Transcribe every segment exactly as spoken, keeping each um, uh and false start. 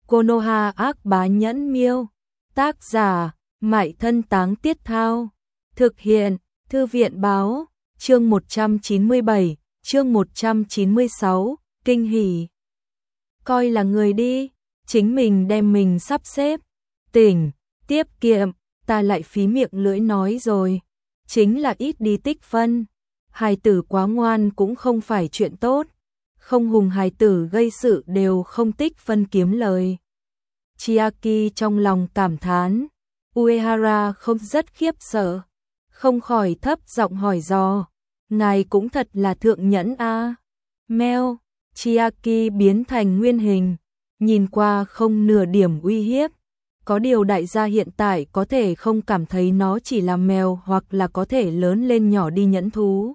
Konoha ác bá nhẫn miêu. Tác giả, Mại Thân Táng Tiết Thao. Thực hiện, Thư viện báo. Chương một trăm chín mươi bảy, chương một trăm chín mươi sáu, kinh hỉ. Coi là người đi, chính mình đem mình sắp xếp. Tỉnh, tiết kiệm, ta lại phí miệng lưỡi nói rồi. Chính là ít đi tích phân. Hài tử quá ngoan cũng không phải chuyện tốt. Không hùng hài tử gây sự đều không tích phân kiếm lời. Chiaki trong lòng cảm thán. Uehara không rất khiếp sợ. Không khỏi thấp giọng hỏi dò. Ngài cũng thật là thượng nhẫn a. À. Mèo, Chiaki biến thành nguyên hình. Nhìn qua không nửa điểm uy hiếp. Có điều đại gia hiện tại có thể không cảm thấy nó chỉ là mèo hoặc là có thể lớn lên nhỏ đi nhẫn thú.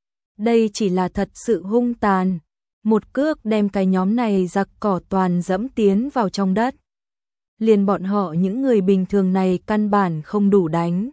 Đây chỉ là thật sự hung tàn. Một cước đem cái nhóm này giặc cỏ toàn dẫm tiến vào trong đất. Liền bọn họ những người bình thường này căn bản không đủ đánh.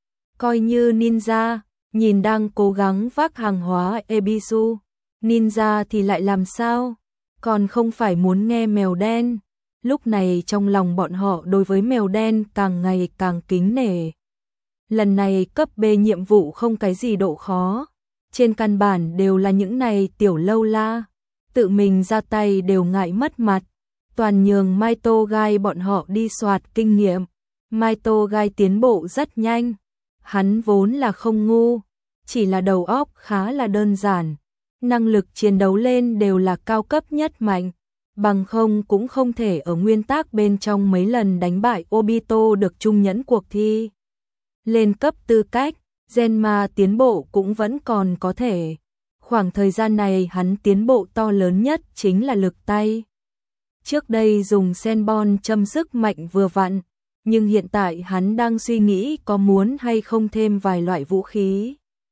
Coi như ninja, nhìn đang cố gắng vác hàng hóa Ebisu. Ninja thì lại làm sao? Còn không phải muốn nghe mèo đen. Lúc này trong lòng bọn họ đối với mèo đen càng ngày càng kính nể. Lần này cấp B nhiệm vụ không cái gì độ khó. Trên căn bản đều là những này tiểu lâu la. Tự mình ra tay đều ngại mất mặt. Toàn nhường Maito Gai bọn họ đi soạt kinh nghiệm. Maito Gai tiến bộ rất nhanh. Hắn vốn là không ngu. Chỉ là đầu óc khá là đơn giản. Năng lực chiến đấu lên đều là cao cấp nhất mạnh. Bằng không cũng không thể ở nguyên tắc bên trong mấy lần đánh bại Obito được trung nhẫn cuộc thi. Lên cấp tư cách, Genma tiến bộ cũng vẫn còn có thể. Khoảng thời gian này hắn tiến bộ to lớn nhất chính là lực tay. Trước đây dùng Senbon châm sức mạnh vừa vặn, nhưng hiện tại hắn đang suy nghĩ có muốn hay không thêm vài loại vũ khí.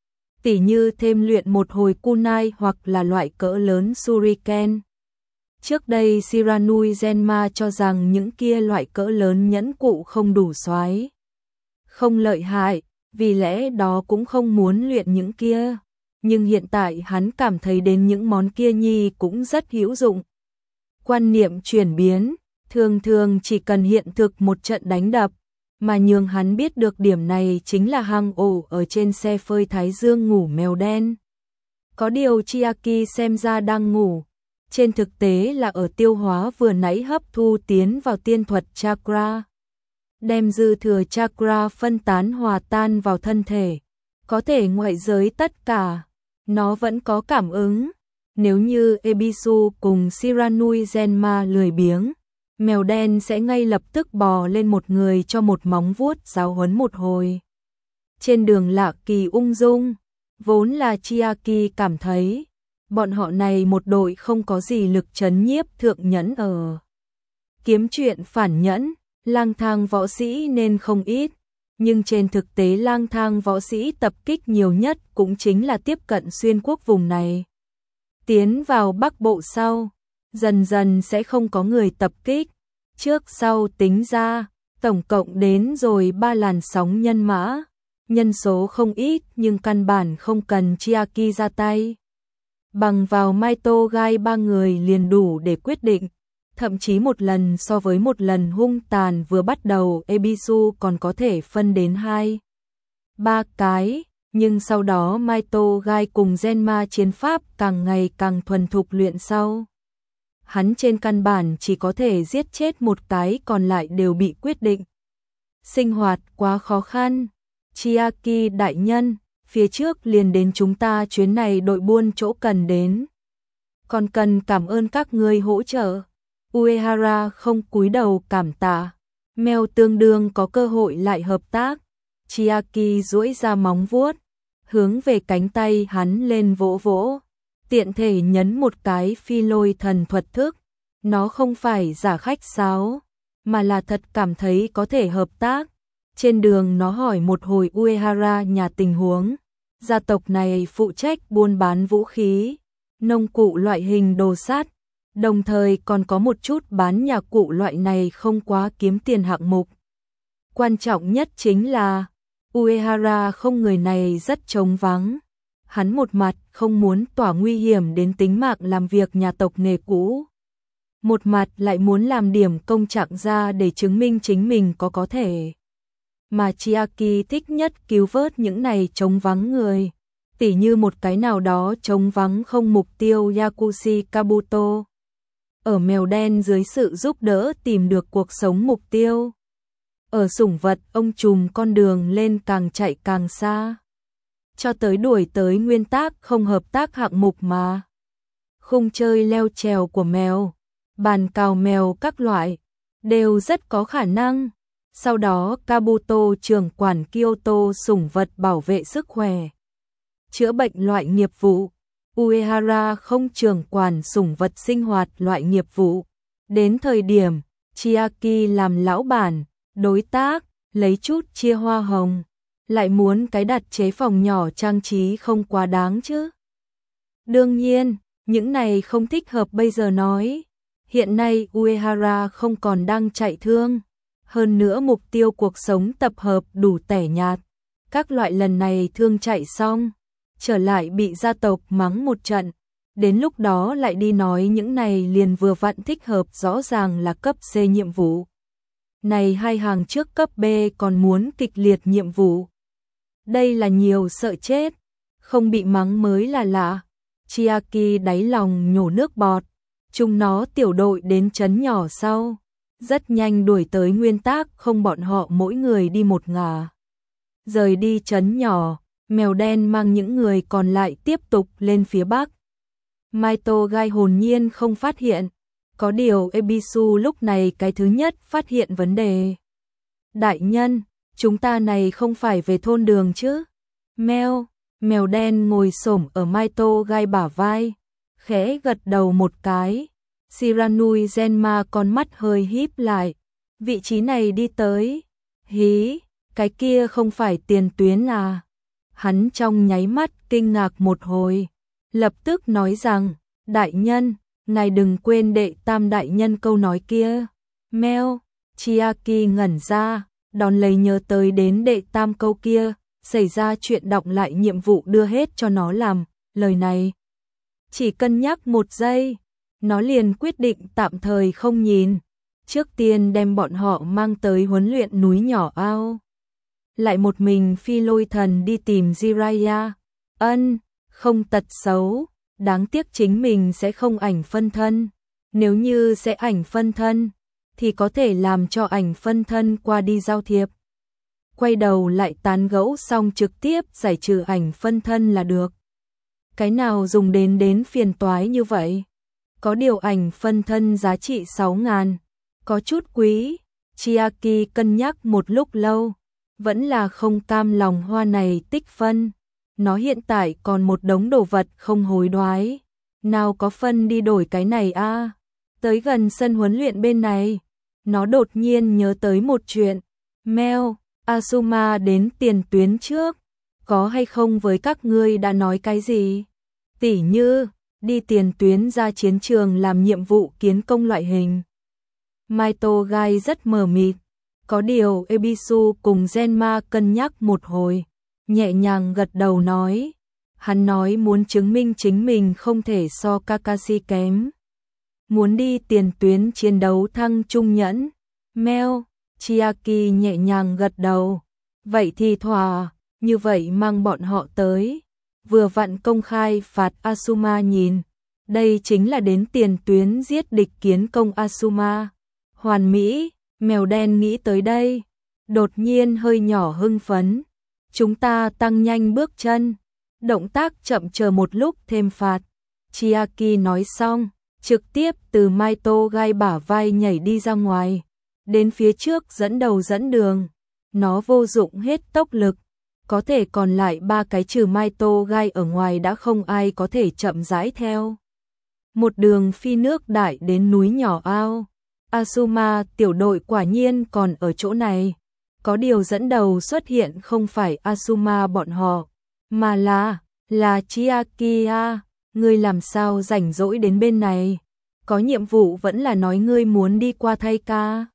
Tỉ như thêm luyện một hồi kunai hoặc là loại cỡ lớn shuriken. Trước đây Shiranui Genma cho rằng những kia loại cỡ lớn nhẫn cụ không đủ xoái, không lợi hại, vì lẽ đó cũng không muốn luyện những kia. Nhưng hiện tại hắn cảm thấy đến những món kia nhi cũng rất hữu dụng. Quan niệm chuyển biến, thường thường chỉ cần hiện thực một trận đánh đập, mà nhường hắn biết được điểm này chính là hang ổ ở trên xe phơi thái dương ngủ mèo đen. Có điều Chiaki xem ra đang ngủ, trên thực tế là ở tiêu hóa vừa nãy hấp thu tiến vào tiên thuật chakra. Đem dư thừa chakra phân tán hòa tan vào thân thể, có thể ngoại giới tất cả, nó vẫn có cảm ứng. Nếu như Ebisu cùng Shiranui Genma lười biếng, mèo đen sẽ ngay lập tức bò lên một người cho một móng vuốt giáo huấn một hồi. Trên đường lạ kỳ ung dung, vốn là Chiaki cảm thấy, bọn họ này một đội không có gì lực trấn nhiếp thượng nhẫn ở. Kiếm chuyện phản nhẫn, lang thang võ sĩ nên không ít, nhưng trên thực tế lang thang võ sĩ tập kích nhiều nhất cũng chính là tiếp cận xuyên quốc vùng này. Tiến vào Bắc Bộ sau, dần dần sẽ không có người tập kích. Trước sau tính ra, tổng cộng đến rồi ba làn sóng nhân mã. Nhân số không ít nhưng căn bản không cần Chiaki ra tay. Bằng vào Maito Gai ba người liền đủ để quyết định. Thậm chí một lần so với một lần hung tàn vừa bắt đầu Ebisu còn có thể phân đến hai, ba cái. Nhưng sau đó Maito Gai cùng Genma chiến pháp càng ngày càng thuần thục luyện sau. Hắn trên căn bản chỉ có thể giết chết một cái còn lại đều bị quyết định. Sinh hoạt quá khó khăn. Chiaki đại nhân, phía trước liền đến chúng ta chuyến này đội buôn chỗ cần đến. Còn cần cảm ơn các ngươi hỗ trợ. Uehara không cúi đầu cảm tạ. Mèo tương đương có cơ hội lại hợp tác. Chiaki duỗi ra móng vuốt, hướng về cánh tay hắn lên vỗ vỗ, tiện thể nhấn một cái phi lôi thần thuật thức. Nó không phải giả khách sáo, mà là thật cảm thấy có thể hợp tác. Trên đường nó hỏi một hồi Uehara nhà tình huống. Gia tộc này phụ trách buôn bán vũ khí, nông cụ loại hình đồ sát, đồng thời còn có một chút bán nhà cụ loại này không quá kiếm tiền hạng mục. Quan trọng nhất chính là Uehara không người này rất trống vắng. Hắn một mặt không muốn tỏa nguy hiểm đến tính mạng làm việc nhà tộc nề cũ. một mặt lại muốn làm điểm công trạng ra để chứng minh chính mình có có thể. Mà Chiaki thích nhất cứu vớt những này trống vắng người, tỉ như một cái nào đó trống vắng không mục tiêu Yakushi Kabuto. Ở mèo đen dưới sự giúp đỡ tìm được cuộc sống mục tiêu. Ở sủng vật, ông trùm con đường lên càng chạy càng xa. Cho tới đuổi tới nguyên tắc không hợp tác hạng mục mà. Khung chơi leo trèo của mèo, bàn cào mèo các loại, đều rất có khả năng. Sau đó Kabuto trưởng quản Kyoto sủng vật bảo vệ sức khỏe, chữa bệnh loại nghiệp vụ. Uehara không trưởng quản sủng vật sinh hoạt loại nghiệp vụ. Đến thời điểm Chiaki làm lão bản, đối tác, lấy chút chia hoa hồng, lại muốn cái đặt chế phòng nhỏ trang trí không quá đáng chứ. Đương nhiên, những này không thích hợp bây giờ nói. Hiện nay Uehara không còn đang chạy thương. Hơn nữa mục tiêu cuộc sống tập hợp đủ tẻ nhạt. Các loại lần này thương chạy xong, trở lại bị gia tộc mắng một trận. Đến lúc đó lại đi nói những này liền vừa vặn thích hợp, rõ ràng là cấp C nhiệm vụ. Này hai hàng trước cấp B còn muốn kịch liệt nhiệm vụ. Đây là nhiều sợ chết, không bị mắng mới là lạ. Chiaki đáy lòng nhổ nước bọt. Chúng nó tiểu đội đến trấn nhỏ sau, rất nhanh đuổi tới nguyên tắc không, bọn họ mỗi người đi một ngả. Rời đi trấn nhỏ, mèo đen mang những người còn lại tiếp tục lên phía bắc. Maito gai hồn nhiên không phát hiện, có điều Ebisu lúc này cái thứ nhất phát hiện vấn đề. Đại nhân, chúng ta này không phải về thôn đường chứ? Mèo, mèo đen ngồi xổm ở Maito gai bả vai, khẽ gật đầu một cái. Shiranui Genma con mắt hơi híp lại. Vị trí này đi tới. Hí, cái kia không phải tiền tuyến à? Hắn trong nháy mắt kinh ngạc một hồi, lập tức nói rằng, đại nhân, ngài đừng quên đệ tam đại nhân câu nói kia. Mèo, Chiaki ngẩn ra, đón lấy nhớ tới đến đệ tam câu kia, xảy ra chuyện đọc lại nhiệm vụ đưa hết cho nó làm, lời này. Chỉ cân nhắc một giây, nó liền quyết định tạm thời không nhìn, trước tiên đem bọn họ mang tới huấn luyện núi nhỏ ao. Lại một mình phi lôi thần đi tìm Jiraiya. Ân, không tật xấu, đáng tiếc chính mình sẽ không ảnh phân thân. Nếu như sẽ ảnh phân thân, thì có thể làm cho ảnh phân thân qua đi giao thiệp. Quay đầu lại tán gẫu xong trực tiếp giải trừ ảnh phân thân là được. Cái nào dùng đến đến phiền toái như vậy? Có điều ảnh phân thân giá trị sáu ngàn, có chút quý. Chiaki cân nhắc một lúc lâu, vẫn là không cam lòng hoa này tích phân. Nó hiện tại còn một đống đồ vật không hối đoái. Nào có phân đi đổi cái này a? À? Tới gần sân huấn luyện bên này, nó đột nhiên nhớ tới một chuyện. Mèo, Asuma đến tiền tuyến trước, có hay không với các ngươi đã nói cái gì? Tỉ như, đi tiền tuyến ra chiến trường làm nhiệm vụ kiến công loại hình. Maito gai rất mờ mịt, có điều Ebisu cùng Genma cân nhắc một hồi, nhẹ nhàng gật đầu nói. Hắn nói muốn chứng minh chính mình không thể so Kakashi kém. Muốn đi tiền tuyến chiến đấu thăng trung nhẫn. Mèo, Chiaki nhẹ nhàng gật đầu. Vậy thì thỏa, như vậy mang bọn họ tới. Vừa vặn công khai phạt Asuma nhìn. Đây chính là đến tiền tuyến giết địch kiến công Asuma. Hoàn mỹ, mèo đen nghĩ tới đây. Đột nhiên hơi nhỏ hưng phấn. Chúng ta tăng nhanh bước chân. Động tác chậm chờ một lúc thêm phạt. Chiaki nói xong, trực tiếp từ Maito gai bả vai nhảy đi ra ngoài. Đến phía trước dẫn đầu dẫn đường. Nó vô dụng hết tốc lực. Có thể còn lại ba cái trừ Maito gai ở ngoài đã không ai có thể chậm rãi theo. Một đường phi nước đại đến núi nhỏ ao. Asuma tiểu đội quả nhiên còn ở chỗ này. Có điều dẫn đầu xuất hiện không phải Asuma bọn họ, mà là, là Chiaki. Ngươi làm sao rảnh rỗi đến bên này? Có nhiệm vụ vẫn là nói ngươi muốn đi qua thay ca.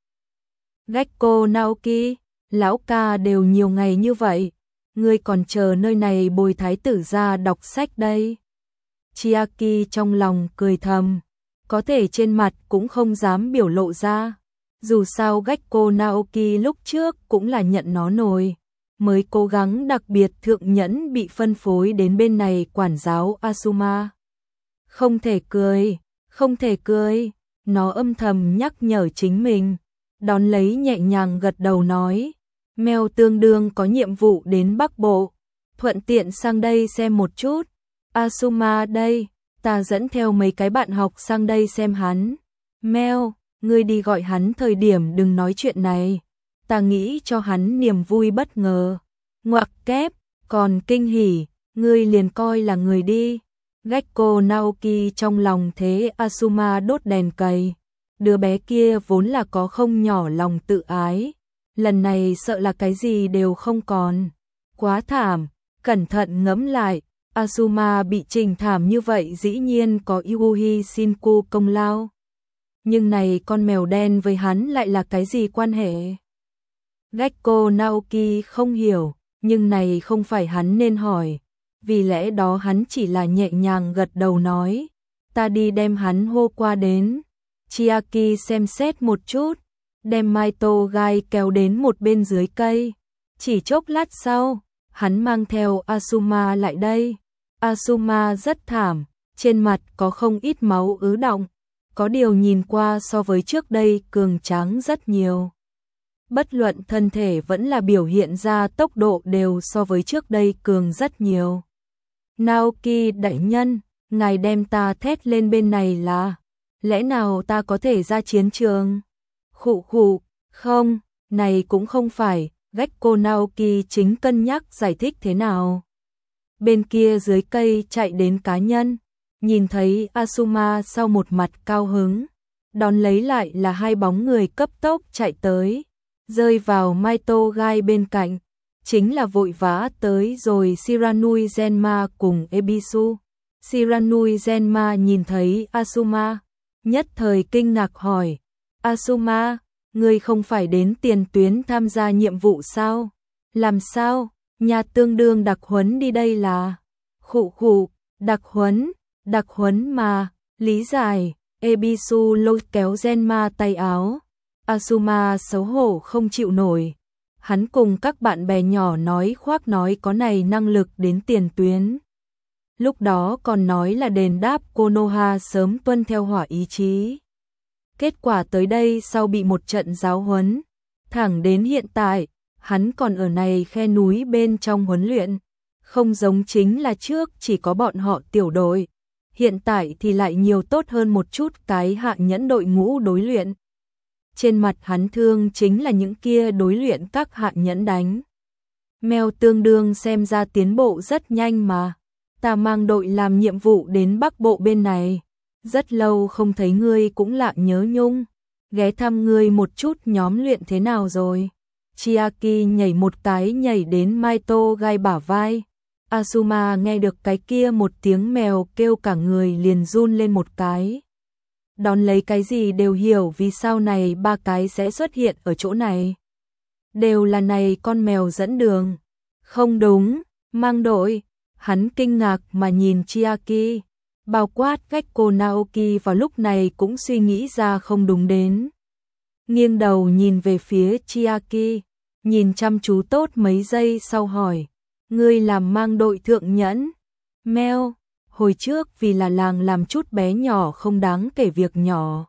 Gekko Naoki, lão ca đều nhiều ngày như vậy, ngươi còn chờ nơi này bồi thái tử ra đọc sách đây. Chiaki trong lòng cười thầm, có thể trên mặt cũng không dám biểu lộ ra. Dù sao Gekko Naoki lúc trước cũng là nhận nó nồi, mới cố gắng đặc biệt thượng nhẫn bị phân phối đến bên này quản giáo Asuma. Không thể cười, không thể cười, nó âm thầm nhắc nhở chính mình, đón lấy nhẹ nhàng gật đầu nói, Mèo tương đương có nhiệm vụ đến Bắc Bộ, thuận tiện sang đây xem một chút, Asuma đây, ta dẫn theo mấy cái bạn học sang đây xem hắn. Mèo, ngươi đi gọi hắn thời điểm đừng nói chuyện này, ta nghĩ cho hắn niềm vui bất ngờ. Ngoặc kép, còn kinh hỉ, ngươi liền coi là người đi. Gekko Naoki trong lòng thế Asuma đốt đèn cầy. Đứa bé kia vốn là có không nhỏ lòng tự ái. Lần này sợ là cái gì đều không còn. Quá thảm, cẩn thận ngẫm lại. Asuma bị trình thảm như vậy dĩ nhiên có Yuhi Shinku công lao. Nhưng này con mèo đen với hắn lại là cái gì quan hệ? Gekko Naoki không hiểu, nhưng này không phải hắn nên hỏi. Vì lẽ đó hắn chỉ là nhẹ nhàng gật đầu nói, ta đi đem hắn hô qua đến. Chiaki xem xét một chút, đem Maito gai kéo đến một bên dưới cây. Chỉ chốc lát sau, hắn mang theo Asuma lại đây. Asuma rất thảm, trên mặt có không ít máu ứ đọng, có điều nhìn qua so với trước đây cường tráng rất nhiều. Bất luận thân thể vẫn là biểu hiện ra tốc độ đều so với trước đây cường rất nhiều. Naoki đại nhân, ngài đem ta thét lên bên này là, lẽ nào ta có thể ra chiến trường? Khụ khụ, không, này cũng không phải, Gekko Naoki chính cân nhắc giải thích thế nào. Bên kia dưới cây chạy đến cá nhân, nhìn thấy Asuma sau một mặt cao hứng, đón lấy lại là hai bóng người cấp tốc chạy tới, rơi vào Maito gai bên cạnh, chính là vội vã tới rồi Shiranui Zenma cùng Ebisu. Shiranui Zenma nhìn thấy Asuma, nhất thời kinh ngạc hỏi, Asuma, ngươi không phải đến tiền tuyến tham gia nhiệm vụ sao? Làm sao? Nhà tương đương đặc huấn đi đây là? Khụ khụ, đặc huấn, đặc huấn mà, lý giải. Ebisu lôi kéo Zenma tay áo. Asuma xấu hổ không chịu nổi. Hắn cùng các bạn bè nhỏ nói khoác nói có này năng lực đến tiền tuyến. Lúc đó còn nói là đền đáp Konoha sớm tuân theo hỏa ý chí. Kết quả tới đây sau bị một trận giáo huấn, thẳng đến hiện tại, hắn còn ở này khe núi bên trong huấn luyện, không giống chính là trước chỉ có bọn họ tiểu đội, hiện tại thì lại nhiều tốt hơn một chút cái hạ nhẫn đội ngũ đối luyện. Trên mặt hắn thương chính là những kia đối luyện các hạ nhẫn đánh. Mèo tương đương xem ra tiến bộ rất nhanh mà, ta mang đội làm nhiệm vụ đến Bắc Bộ bên này. Rất lâu không thấy ngươi cũng lạ nhớ nhung, ghé thăm ngươi một chút nhóm luyện thế nào rồi. Chiaki nhảy một cái nhảy đến Maito gai bả vai. Asuma nghe được cái kia một tiếng mèo kêu cả người liền run lên một cái. Đón lấy cái gì đều hiểu vì sao này ba cái sẽ xuất hiện ở chỗ này. Đều là này con mèo dẫn đường. Không đúng, mang đội. Hắn kinh ngạc mà nhìn Chiaki. Bao quát Gekko Naoki vào lúc này cũng suy nghĩ ra không đúng đến. Nghiêng đầu nhìn về phía Chiaki, nhìn chăm chú tốt mấy giây sau hỏi, ngươi làm mang đội thượng nhẫn? Mèo, hồi trước vì là làng làm chút bé nhỏ không đáng kể việc nhỏ.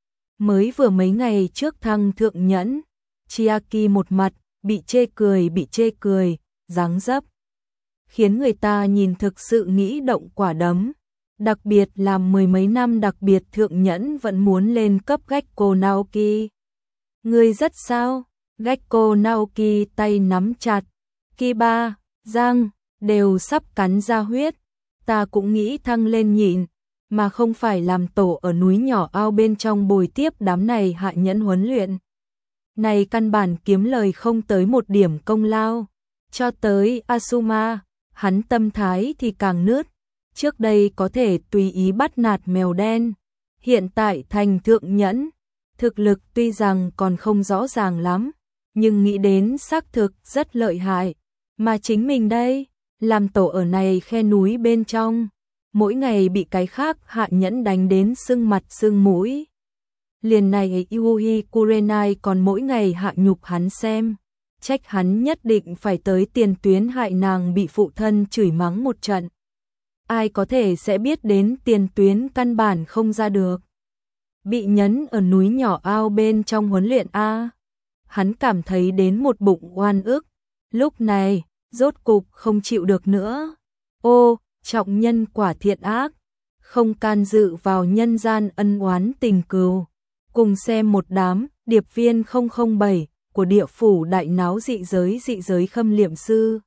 Mới vừa mấy ngày trước thăng thượng nhẫn, Chiaki một mặt, bị chê cười bị chê cười, dáng dấp. Khiến người ta nhìn thực sự nghĩ động quả đấm. Đặc biệt làm mười mấy năm đặc biệt thượng nhẫn vẫn muốn lên cấp Gekko Naoki. Ngươi rất sao? Gekko Naoki tay nắm chặt. Kiba, răng, đều sắp cắn ra huyết. Ta cũng nghĩ thăng lên nhịn, mà không phải làm tổ ở núi nhỏ ao bên trong bồi tiếp đám này hạ nhẫn huấn luyện. Này căn bản kiếm lời không tới một điểm công lao. Cho tới Asuma, hắn tâm thái thì càng nứt. Trước đây có thể tùy ý bắt nạt mèo đen, hiện tại thành thượng nhẫn, thực lực tuy rằng còn không rõ ràng lắm, nhưng nghĩ đến xác thực rất lợi hại, mà chính mình đây, làm tổ ở này khe núi bên trong, mỗi ngày bị cái khác hạ nhẫn đánh đến sưng mặt sưng mũi. Liền này Yui Kurenai còn mỗi ngày hạ nhục hắn xem, trách hắn nhất định phải tới tiền tuyến hại nàng bị phụ thân chửi mắng một trận. Ai có thể sẽ biết đến tiền tuyến căn bản không ra được. Bị nhấn ở núi nhỏ ao bên trong huấn luyện A. Hắn cảm thấy đến một bụng oan ức, lúc này, rốt cục không chịu được nữa. Ô, trọng nhân quả thiện ác, không can dự vào nhân gian ân oán tình cừu. Cùng xem một đám, điệp viên không không bảy của địa phủ đại náo dị giới dị giới khâm liệm sư.